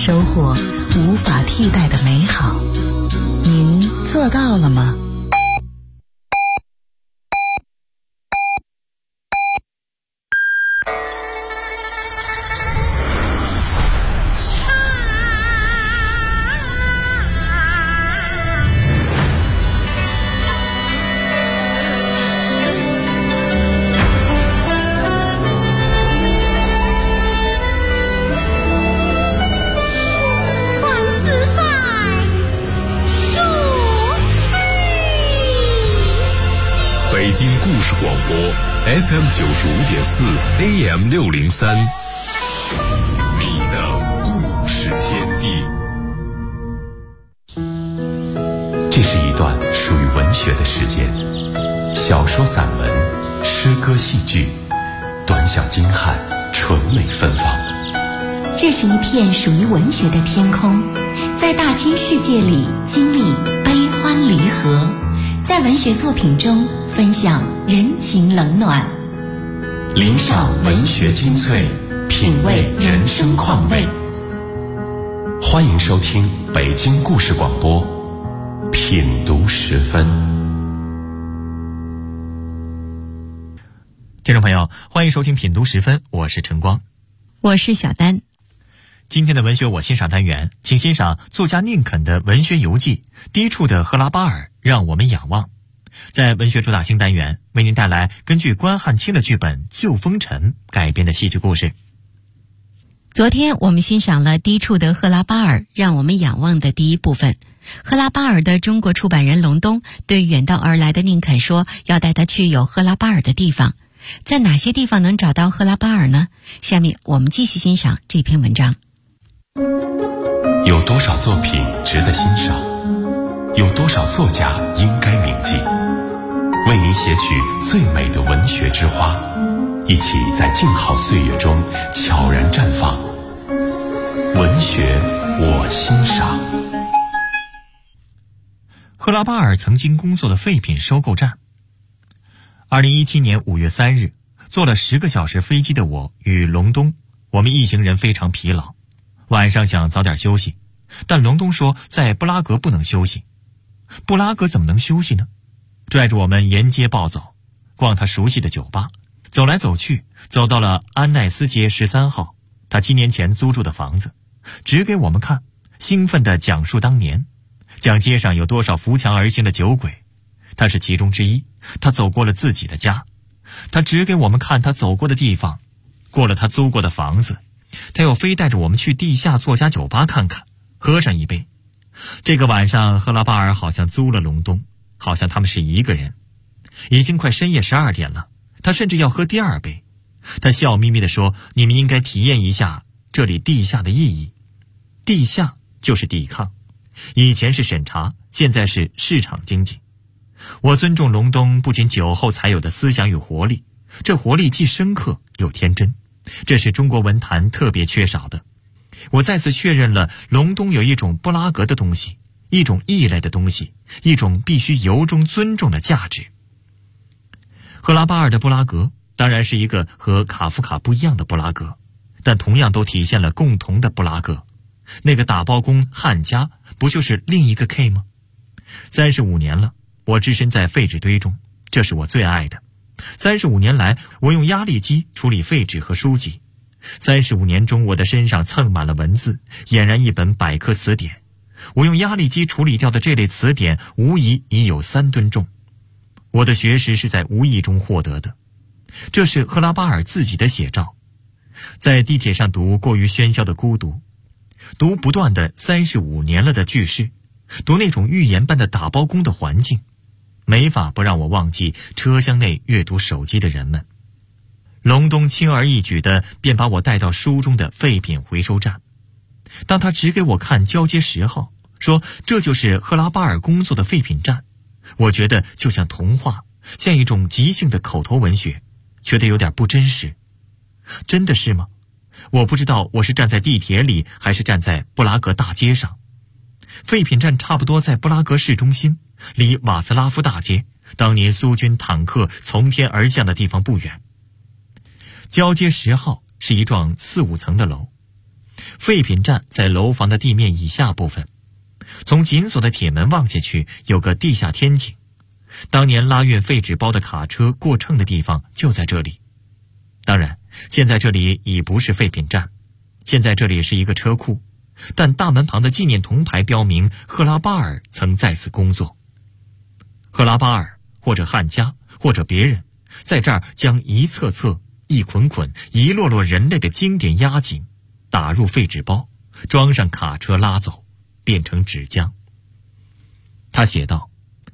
收获无法替代的美好。您做到了吗？ 北京故事广播 FM 95.4 AM 603，你的故事天地。 这是一段属于文学的时间，小说、散文、诗歌、戏剧，短小精悍，纯美芬芳。 这是一片属于文学的天空，在大千世界里经历悲欢离合，在文学作品中分享人情冷暖， 聆赏文学精粹，品味人生况味。欢迎收听北京故事广播品读时分。 听众朋友，欢迎收听品读时分，我是晨光， 我是小丹。 今天的文学我欣赏单元，请欣赏作家宁肯的文学游记《低处的赫拉巴尔让我们仰望》。在文学主打星单元，为您带来根据关汉卿的剧本《旧风尘》改编的戏剧故事。 昨天我们欣赏了低处的赫拉巴尔让我们仰望的第一部分。赫拉巴尔的中国出版人隆东对远道而来的宁肯说，要带他去有赫拉巴尔的地方。在哪些地方能找到赫拉巴尔呢？下面我们继续欣赏这篇文章。 有多少作品值得欣赏？有多少作家应该铭记？为您写取最美的文学之花，一起在静好岁月中悄然绽放。文学我欣赏。 赫拉巴尔曾经工作的废品收购站。2017年5月3日，坐了10个小时飞机的我与隆东，我们一行人非常疲劳，晚上想早点休息，但隆东说在布拉格不能休息。布拉格怎么能休息呢？拽着我们沿街暴走，逛他熟悉的酒吧，走来走去，走到了安奈斯街13号，他7年前租住的房子，指给我们看，兴奋地讲述当年，讲街上有多少扶墙而行的酒鬼，他是其中之一。他走过了自己的家，他指给我们看他走过的地方，过了他租过的房子，他又非带着我们去地下作家酒吧看看，喝上一杯。这个晚上赫拉巴尔好像租了隆东，好像他们是一个人。已经快深夜12点了，他甚至要喝第2杯。他笑眯眯地说，你们应该体验一下这里地下的意义。地下就是抵抗，以前是审查，现在是市场经济。我尊重隆东不仅酒后才有的思想与活力，这活力既深刻又天真，这是中国文坛特别缺少的。我再次确认了隆东有一种布拉格的东西，一种异类的东西，一种必须由衷尊重的价值。赫拉巴尔的布拉格当然是一个和卡夫卡不一样的布拉格，但同样都体现了共同的布拉格。那个打包工汉家不就是另一个 K 吗？35年了，我置身在废纸堆中，这是我最爱的。35年来，我用压力机处理废纸和书籍。35年中，我的身上蹭满了文字，俨然一本百科词典。我用压力机处理掉的这类词典，无疑已有3吨重。我的学识是在无意中获得的。这是赫拉巴尔自己的写照。在地铁上读过于喧嚣的孤独，读不断的35年了的句式，读那种预言般的打包工的环境，没法不让我忘记车厢内阅读手机的人们。隆东轻而易举地便把我带到书中的废品回收站。当他指给我看交接10号，说这就是赫拉巴尔工作的废品站，我觉得就像童话，像一种即兴的口头文学，觉得有点不真实。真的是吗？我不知道我是站在地铁里还是站在布拉格大街上。废品站差不多在布拉格市中心，离瓦茨拉夫大街，当年苏军坦克从天而降的地方不远。交接10号是一幢4、5层的楼， 废品站在楼房的地面以下部分，从紧锁的铁门望下去，有个地下天井。当年拉运废纸包的卡车过秤的地方就在这里。当然，现在这里已不是废品站，现在这里是一个车库，但大门旁的纪念铜牌标明赫拉巴尔曾在此工作。赫拉巴尔或者汉家或者别人，在这儿将一册册、一捆捆、一摞摞人类的经典押紧，打入废纸包，装上卡车拉走，变成纸浆。他写道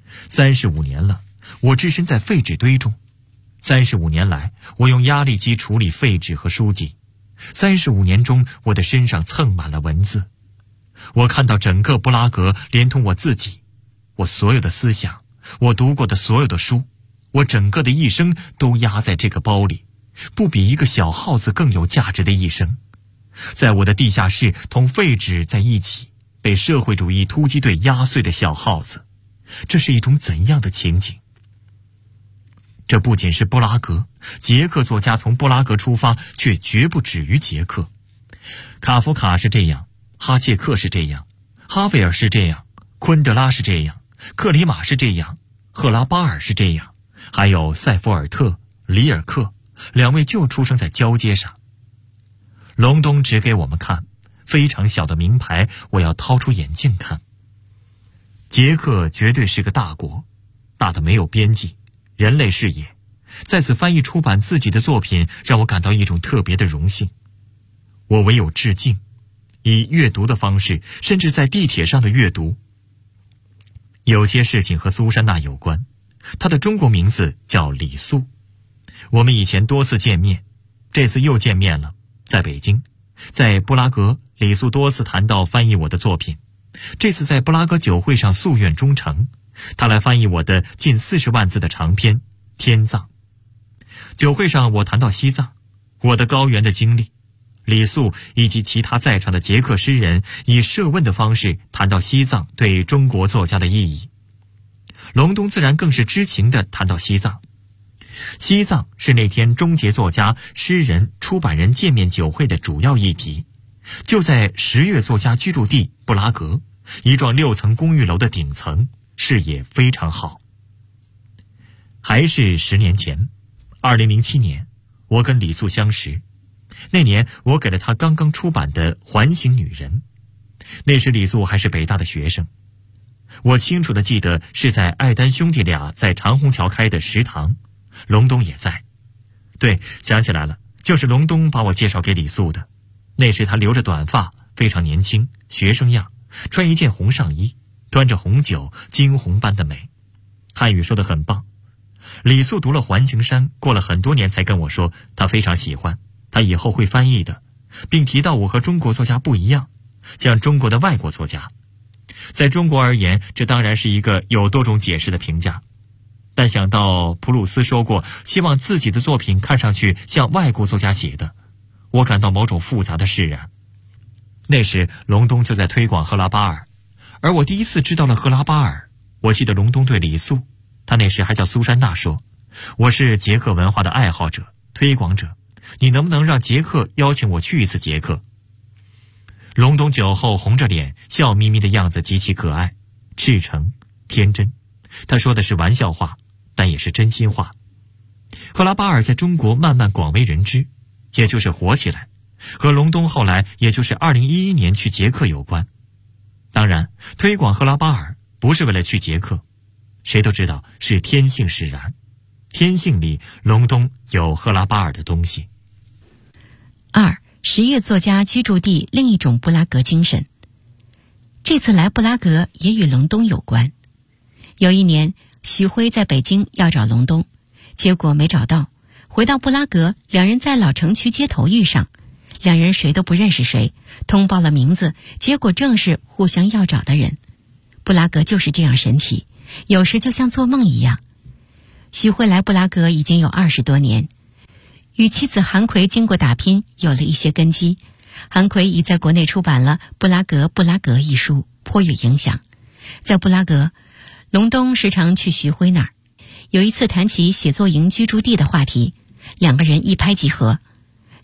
：35年了，我置身在废纸堆中。35年来，我用压力机处理废纸和书籍。35年中，我的身上蹭满了文字。我看到整个布拉格，连同我自己，我所有的思想，我读过的所有的书，我整个的一生都压在这个包里，不比一个小号子更有价值的一生。在我的地下室，同废纸在一起，被社会主义突击队压碎的小号子，这是一种怎样的情景？这不仅是布拉格，捷克作家从布拉格出发，却绝不止于捷克。卡夫卡是这样，哈切克是这样，哈维尔是这样，昆德拉是这样，克里马是这样，赫拉巴尔是这样，还有塞弗尔特、里尔克2位就出生在交接上。隆冬指给我们看，非常小的名牌，我要掏出眼镜看。捷克绝对是个大国，大的没有边际，人类视野。在此翻译出版自己的作品，让我感到一种特别的荣幸。我唯有致敬，以阅读的方式，甚至在地铁上的阅读。有些事情和苏珊娜有关，她的中国名字叫李素。我们以前多次见面，这次又见面了，在北京。在布拉格，李素多次谈到翻译我的作品。这次在布拉格酒会上夙愿忠诚，他来翻译我的近40万字的长篇《天葬》。酒会上我谈到西藏，我的高原的经历。李素以及其他在场的捷克诗人以设问的方式谈到西藏对中国作家的意义。隆冬自然更是知情地谈到西藏。西藏是那天终结作家、诗人、出版人见面酒会的主要议题。就在10月作家居住地布拉格，一幢6层公寓楼的顶层，视野非常好。还是10年前，2007年，我跟李素相识。那年我给了他刚刚出版的《环形女人》，那时李素还是北大的学生。我清楚地记得是在艾丹兄弟俩在长虹桥开的食堂，隆冬也在。对，想起来了，就是隆冬把我介绍给李素的。那时他留着短发，非常年轻，学生样，穿一件红上衣，端着红酒，惊鸿般的美，汉语说得很棒。李素读了《环形山》，过了很多年才跟我说他非常喜欢，他以后会翻译的，并提到我和中国作家不一样，像中国的外国作家。在中国而言，这当然是一个有多种解释的评价，但想到普鲁斯说过希望自己的作品看上去像外国作家写的，我感到某种复杂的释然。那时隆冬就在推广赫拉巴尔，而我第一次知道了赫拉巴尔。我记得隆冬对李素，他那时还叫苏珊娜，说我是捷克文化的爱好者、推广者，你能不能让捷克邀请我去一次捷克？隆冬酒后红着脸，笑眯眯的样子极其可爱、赤诚、天真。他说的是玩笑话，但也是真心话。赫拉巴尔在中国慢慢广为人知，也就是火起来，和隆冬后来也就是2011年去捷克有关。当然，推广赫拉巴尔不是为了去捷克，谁都知道是天性使然，天性里隆冬有赫拉巴尔的东西。 2. 10月作家居住地另一种布拉格精神。这次来布拉格也与隆冬有关。有一年，徐辉在北京要找隆冬，结果没找到。回到布拉格，两人在老城区街头遇上，两人谁都不认识谁，通报了名字，结果正是互相要找的人。布拉格就是这样神奇，有时就像做梦一样。徐辉来布拉格已经有20多年，与妻子韩奎经过打拼，有了一些根基。韩奎已在国内出版了《布拉格》一书，颇有影响。在布拉格，隆冬时常去徐辉那儿。有一次谈起写作营居住地的话题，两个人一拍即合。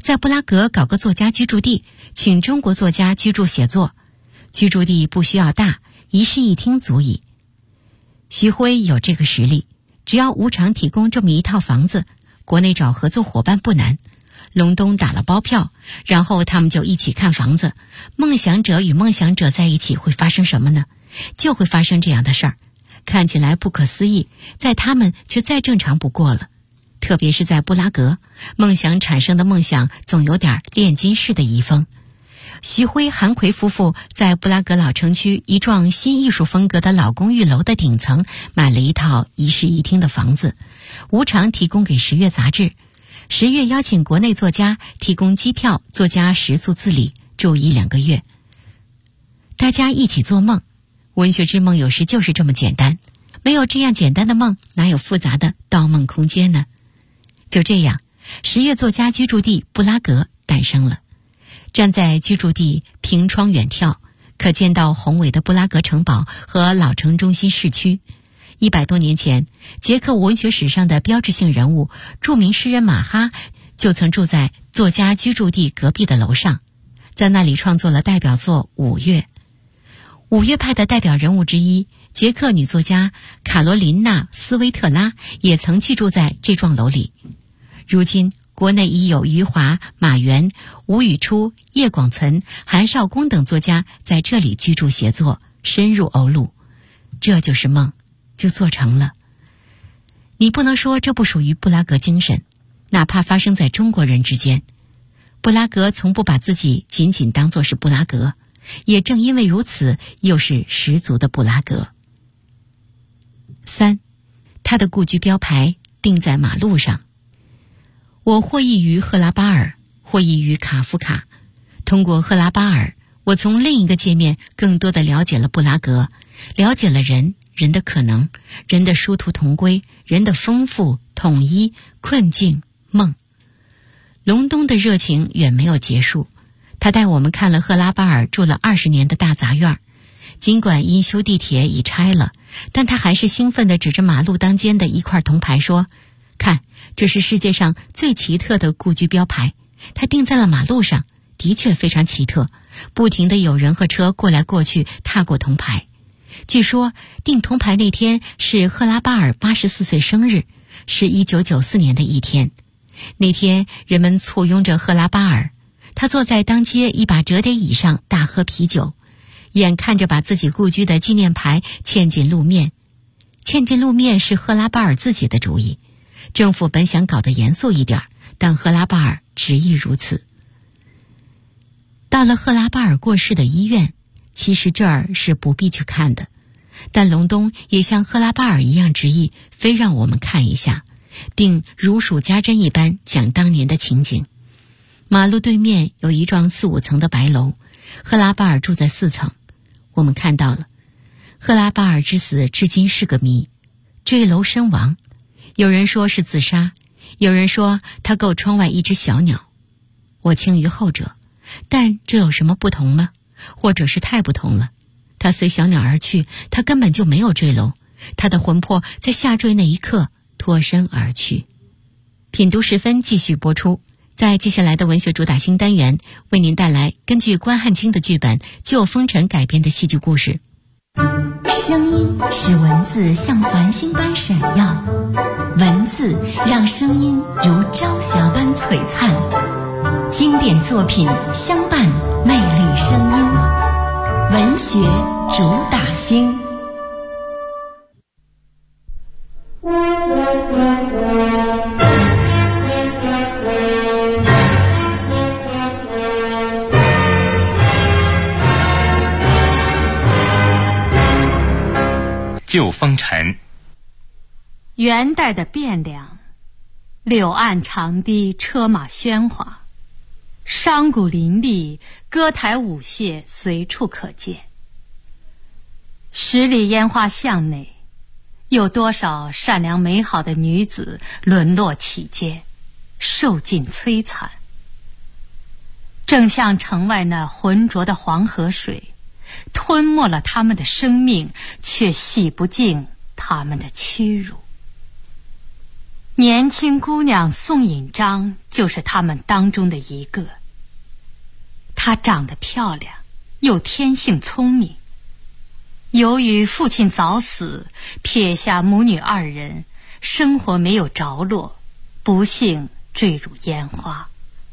在布拉格搞个作家居住地，请中国作家居住写作，居住地不需要大，一室一厅足矣。徐辉有这个实力，只要无偿提供这么一套房子，国内找合作伙伴不难。隆冬打了包票，然后他们就一起看房子。梦想者与梦想者在一起会发生什么呢？就会发生这样的事儿，看起来不可思议，在他们却再正常不过了。特别是在布拉格，梦想产生的梦想总有点炼金式的遗风。徐辉、韩奎夫妇在布拉格老城区一幢新艺术风格的老公寓楼的顶层买了一套一室一厅的房子，无偿提供给十月杂志。十月邀请国内作家提供机票，作家食宿自理，住1-2个月。大家一起做梦，文学之梦有时就是这么简单，没有这样简单的梦，哪有复杂的盗梦空间呢？就这样，十月作家居住地布拉格诞生了。站在居住地凭窗远眺，可见到宏伟的布拉格城堡和老城中心市区。100多年前，捷克文学史上的标志性人物著名诗人马哈就曾住在作家居住地隔壁的楼上，在那里创作了代表作《五月》。五月派的代表人物之一，捷克女作家卡罗琳娜·斯威特拉也曾居住在这幢楼里。如今国内已有余华、马原、吴语初、叶广岑、韩少功等作家在这里居住写作，深入欧陆。这就是梦，就做成了。你不能说这不属于布拉格精神，哪怕发生在中国人之间。布拉格从不把自己仅仅当作是布拉格，也正因为如此，又是十足的布拉格。3，他的故居标牌钉在马路上。我获益于赫拉巴尔，获益于卡夫卡。通过赫拉巴尔，我从另一个界面更多地了解了布拉格，了解了人的可能，人的殊途同归，人的丰富、统一、困境、梦。隆冬的热情远没有结束，他带我们看了赫拉巴尔住了20年的大杂院。尽管因修地铁已拆了，但他还是兴奋地指着马路当间的一块铜牌说，看，这是世界上最奇特的故居标牌，它钉在了马路上，的确非常奇特，不停地有人和车过来过去，踏过铜牌。据说钉铜牌那天是赫拉巴尔84岁生日，是1994年的一天。那天人们簇拥着赫拉巴尔，他坐在当街一把折叠椅上大喝啤酒，眼看着把自己故居的纪念牌嵌进路面。嵌进路面是赫拉巴尔自己的主意，政府本想搞得严肃一点，但赫拉巴尔执意如此。到了赫拉巴尔过世的医院，其实这儿是不必去看的，但隆冬也像赫拉巴尔一样执意，非让我们看一下，并如数家珍一般讲当年的情景。马路对面有一幢4-5层的白楼，赫拉巴尔住在4层。我们看到了赫拉巴尔之死至今是个谜，坠楼身亡，有人说是自杀，有人说他够窗外一只小鸟。我轻于后者，但这有什么不同吗？或者是太不同了。他随小鸟而去，他根本就没有坠楼，他的魂魄在下坠那一刻脱身而去。品读时分继续播出，在接下来的文学主打新单元，为您带来根据关汉卿的剧本《旧风尘》改编的戏剧故事。 声音使文字像繁星般闪耀，文字让声音如朝霞般璀璨。经典作品相伴魅力声音，文学主打星。 旧风尘。 元代的汴梁，柳岸长堤，车马喧哗，商贾林立，歌台舞榭随处可见。十里烟花巷内，有多少善良美好的女子沦落其间，受尽摧残。正像城外那浑浊的黄河水，吞没了他们的生命，却洗不净他们的屈辱。 年轻姑娘宋引章就是他们当中的一个。她长得漂亮，又天性聪明。由于父亲早死，撇下母女二人，生活没有着落，不幸坠入烟花。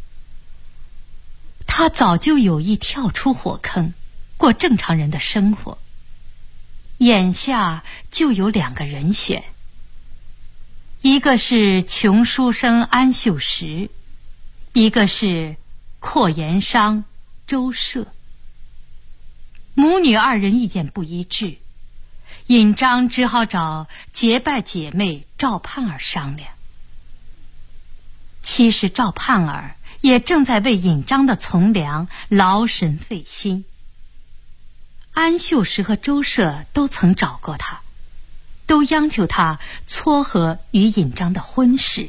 她早就有意跳出火坑，过正常人的生活。眼下就有2个人选，一个是穷书生安秀实，一个是阔盐商周舍。母女二人意见不一致，引章只好找结拜姐妹赵盼儿商量。其实赵盼儿也正在为引章的从良劳神费心。安秀实和周舍都曾找过他，都央求他撮合与引章的婚事。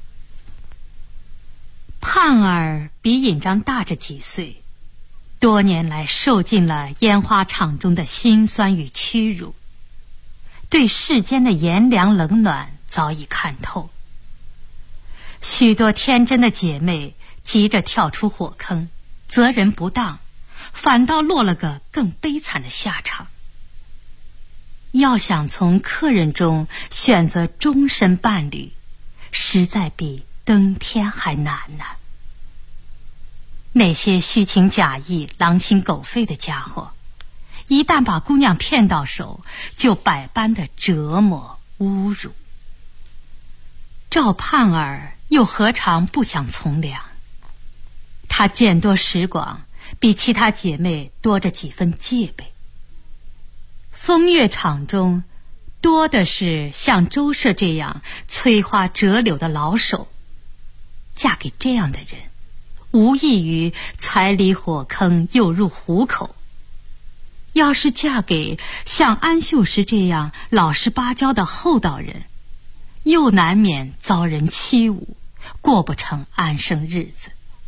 盼儿比引章大着几岁，多年来受尽了烟花场中的辛酸与屈辱，对世间的炎凉冷暖早已看透。许多天真的姐妹急着跳出火坑，责人不当，反倒落了个更悲惨的下场。要想从客人中选择终身伴侣，实在比登天还难呢。那些虚情假意、狼心狗肺的家伙，一旦把姑娘骗到手，就百般的折磨侮辱。赵盼儿又何尝不想从良？她见多识广，比其他姐妹多着几分戒备。风月场中多的是像周舍这样催花折柳的老手，嫁给这样的人，无异于才离火坑又入虎口。要是嫁给像安秀实这样老实巴交的厚道人，又难免遭人欺侮，过不成安生日子。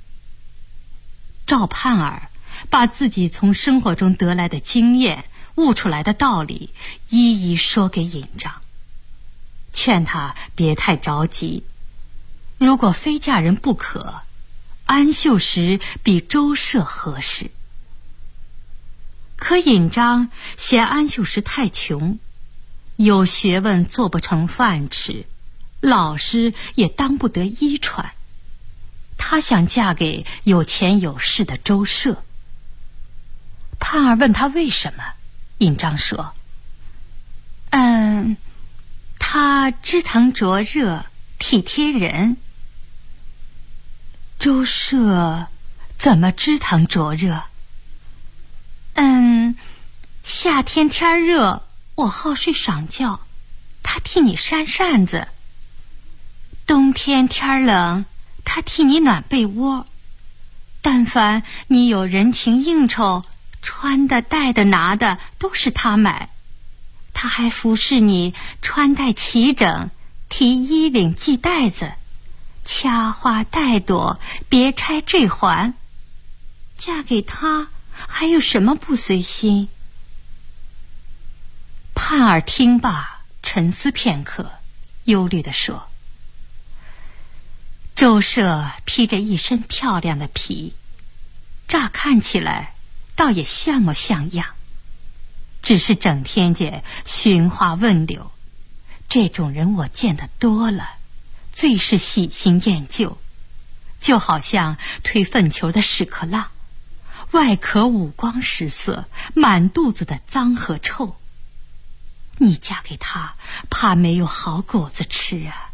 赵盼儿把自己从生活中得来的经验、悟出来的道理一一说给引章，劝他别太着急。如果非嫁人不可，安秀实比周舍合适。可引章嫌安秀实太穷，有学问做不成饭吃，老师也当不得医传。她想嫁给有钱有势的周舍。盼儿问他为什么，引章说：他知疼着热，体贴人。周舍怎么知疼着热？夏天天热，我好睡晌觉，他替你扇扇子；冬天天冷，他替你暖被窝。但凡你有人情应酬，穿的戴的拿的都是他买，他还服侍你穿戴齐整，提衣领系带子，掐花带朵，别钗缀环。嫁给他还有什么不随心？盼儿听罢，沉思片刻，忧虑地说：周舍披着一身漂亮的皮，乍看起来倒也像模像样，只是整天间寻花问柳，这种人我见得多了，最是喜新厌旧，就好像推粪球的屎壳郎，外壳五光十色，满肚子的脏和臭。你嫁给他，怕没有好果子吃啊。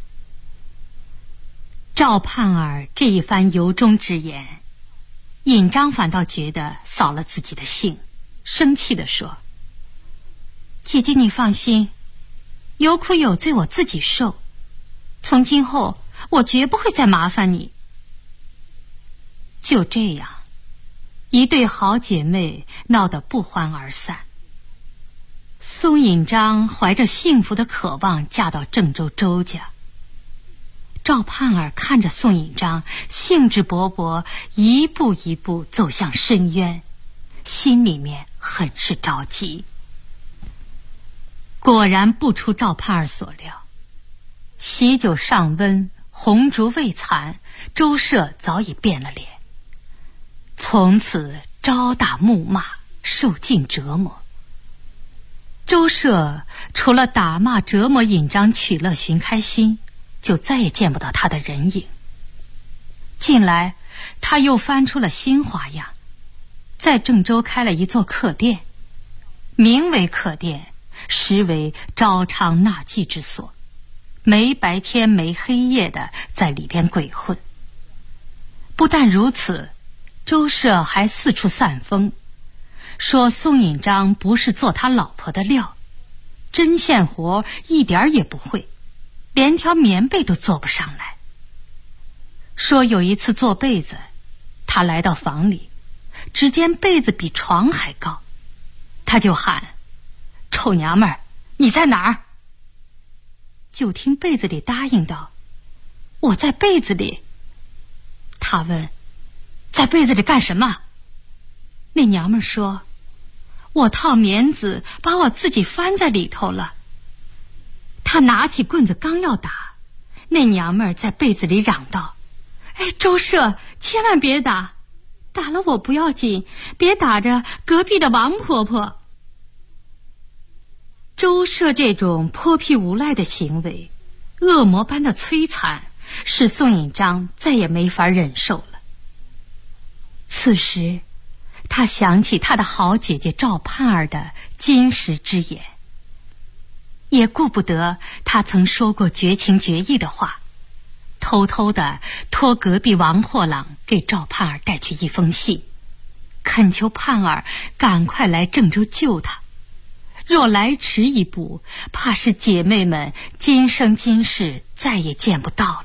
赵盼儿这一番由衷之言，引章反倒觉得扫了自己的兴，生气地说：姐姐你放心，有苦有罪我自己受，从今后我绝不会再麻烦你。就这样，一对好姐妹闹得不欢而散。宋引章怀着幸福的渴望嫁到郑州周家。赵盼儿看着宋引章兴致勃勃，一步一步走向深渊，心里面很是着急。果然不出赵盼儿所料， 喜酒尚温，红烛未残，周舍早已变了脸。从此朝打暮骂，受尽折磨。周舍除了打骂折磨尹章取乐寻开心，就再也见不到他的人影。近来他又翻出了新花样，在郑州开了一座客店，名为客店，实为招娼纳妓之所，没白天没黑夜的在里边鬼混。不但如此，周舍还四处散风，说宋引章不是做他老婆的料，针线活一点也不会，连条棉被都做不上来。说有一次做被子，他来到房里，只见被子比床还高，他就喊：臭娘们儿，你在哪儿？就听被子里答应道：我在被子里。他问：在被子里干什么？那娘们说：我套棉子把我自己翻在里头了。他拿起棍子刚要打，那娘们在被子里嚷道：哎，周舍，千万别打，打了我不要紧，别打着隔壁的王婆婆。周舍这种泼皮无赖的行为，恶魔般的摧残，使宋引章再也没法忍受了。此时他想起他的好姐姐赵盼儿的金石之言，也顾不得他曾说过绝情绝义的话，偷偷地托隔壁王货郎给赵盼儿带去一封信，恳求盼儿赶快来郑州救他，若来迟一步，怕是姐妹们今生今世再也见不到了。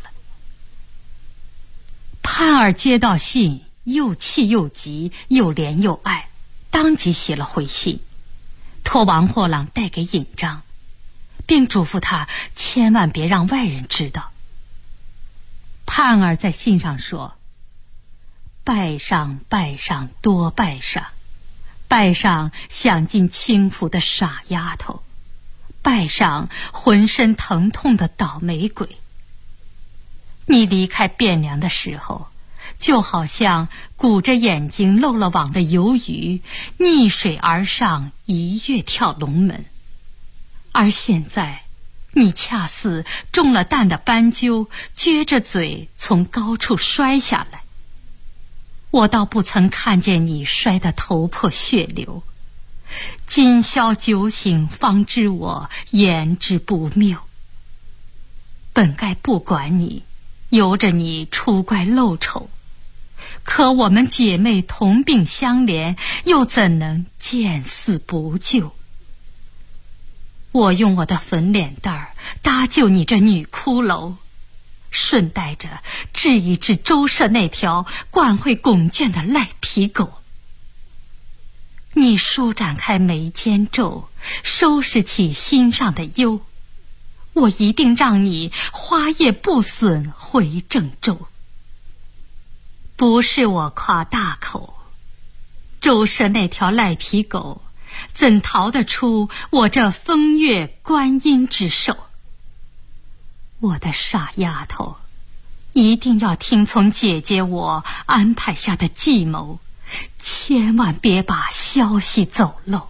盼儿接到信，又气又急，又怜又爱，当即写了回信，托王货郎带给尹章，并嘱咐他千万别让外人知道。盼儿在信上说：拜上拜上多拜上，拜上享尽清福的傻丫头，拜上浑身疼痛的倒霉鬼。你离开汴梁的时候，就好像鼓着眼睛漏了网的游鱼，逆水而上，一跃跳龙门。而现在你恰似中了弹的斑鸠，撅着嘴从高处摔下来。我倒不曾看见你摔得头破血流，今宵酒醒，方知我言之不谬。本该不管你，由着你出怪露丑，可我们姐妹同病相怜，又怎能见死不救？我用我的粉脸蛋儿搭救你这女骷髅，顺带着治一治周舍那条惯会拱券的赖皮狗。你舒展开眉间皱，收拾起心上的忧，我一定让你花叶不损回郑州。不是我夸大口，周舍那条赖皮狗怎逃得出我这风月观音之手？我的傻丫头，一定要听从姐姐我安排下的计谋，千万别把消息走漏。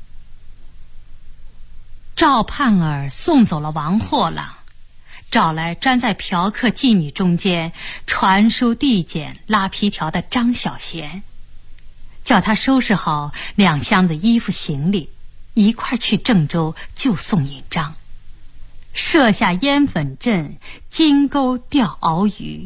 赵盼儿送走了王货郎，找来专在嫖客妓女中间传书递简拉皮条的张小贤，叫他收拾好2箱子衣服行李，一块去郑州救宋引章，设下烟粉阵，金钩钓鳌鱼。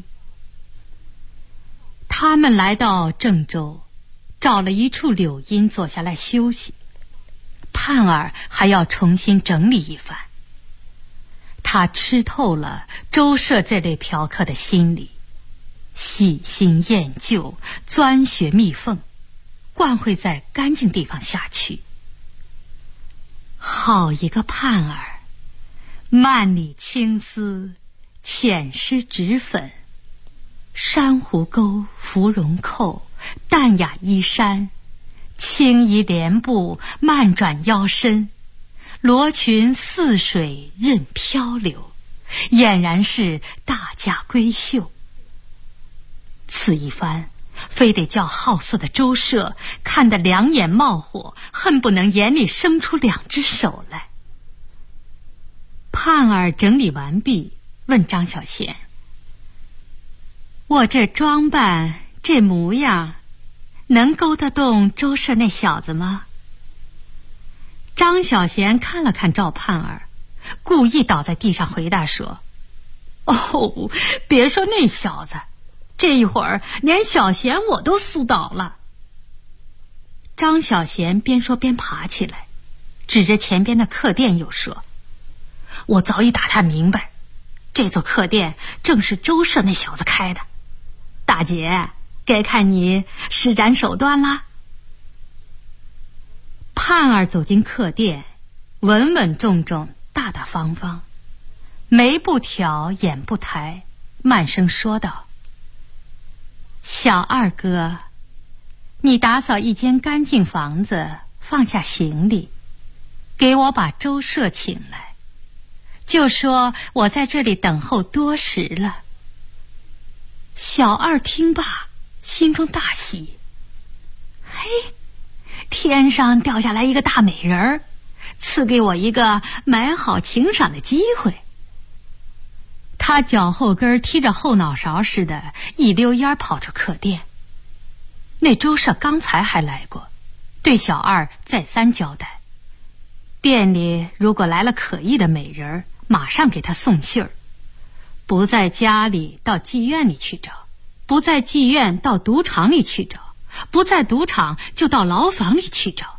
他们来到郑州，找了一处柳荫坐下来休息。盼儿还要重新整理一番，他吃透了周舍这类嫖客的心理，喜新厌旧，钻穴蜜缝，惯会在干净地方下去。好一个盼儿，万里青丝，浅湿纸粉，珊瑚钩，芙蓉扣，淡雅衣衫，轻移莲步，慢转腰身，罗裙似水任漂流， 俨然是大家闺秀。此一番非得叫好色的周舍看得两眼冒火，恨不能眼里生出2只手来。盼儿整理完毕，问张小娴：“我这装扮这模样，能勾得动周舍那小子吗？”张小娴看了看赵盼儿，故意倒在地上回答说：“哦，别说那小子，这一会儿连小娴我都酥倒了。”张小娴边说边爬起来，指着前边的客店又说：“我早已打探明白，这座客店正是周舍那小子开的。大姐，该看你施展手段啦。”盼儿走进客店，稳稳重重，大大方方，眉不挑，眼不抬，慢声说道：“小二哥，你打扫一间干净房子，放下行李，给我把周舍请来，就说我在这里等候多时了。”小二听罢，心中大喜，嘿，天上掉下来一个大美人儿，赐给我一个买好请赏的机会。他脚后跟踢着后脑勺似的，一溜烟跑出客店。那周舍刚才还来过，对小二再三交代，店里如果来了可疑的美人，马上给他送信儿，不在家里到妓院里去找，不在妓院到赌场里去找，不在赌场就到牢房里去找。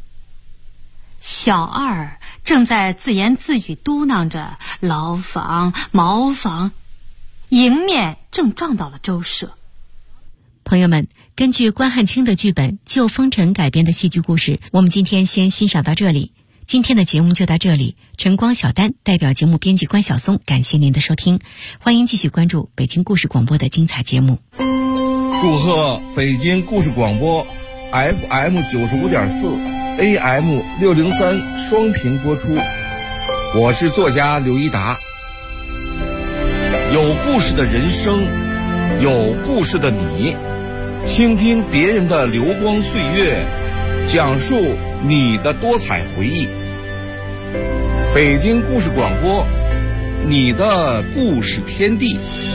小二正在自言自语嘟囔着牢房茅房，迎面正撞到了周舍。 朋友们，根据关汉卿的剧本《旧风尘》改编的戏剧故事，我们今天先欣赏到这里。今天的节目就到这里，晨光小丹代表节目编辑关晓松，感谢您的收听，欢迎继续关注北京故事广播的精彩节目。 祝贺北京故事广播 FM 95.4 AM 603双频播出，我是作家刘一达。有故事的人生，有故事的你，倾听别人的流光岁月，讲述你的多彩回忆。北京故事广播，你的故事天地。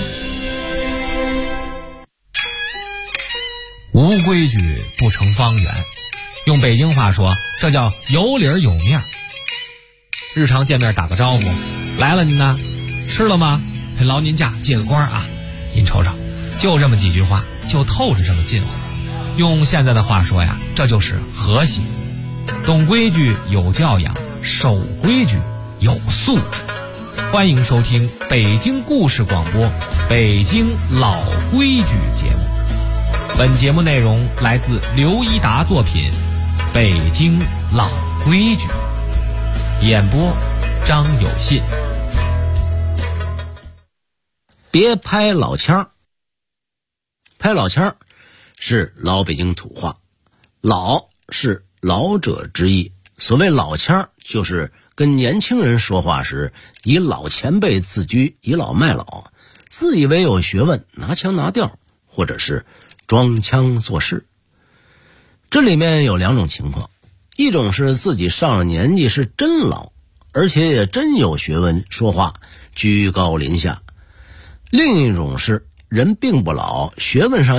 无规矩不成方圆，用北京话说，这叫有理有面。日常见面打个招呼，来了您呢，吃了吗？劳您驾，借个光啊！您瞅瞅，就这么几句话，就透着这么近乎。用现在的话说呀，这就是和谐。懂规矩有教养，守规矩有素质。欢迎收听北京故事广播北京老规矩节目。本节目内容来自刘一达作品《北京老规矩》，演播张有信。 别拍老腔。拍老腔是老北京土话，老是老者之意，所谓老腔就是跟年轻人说话时以老前辈自居，倚老卖老，自以为有学问，拿腔拿调，或者是装腔作势。这里面有2种情况，一种是自己上了年纪是真老，而且也真有学问，说话居高临下；另一种是人并不老，学问上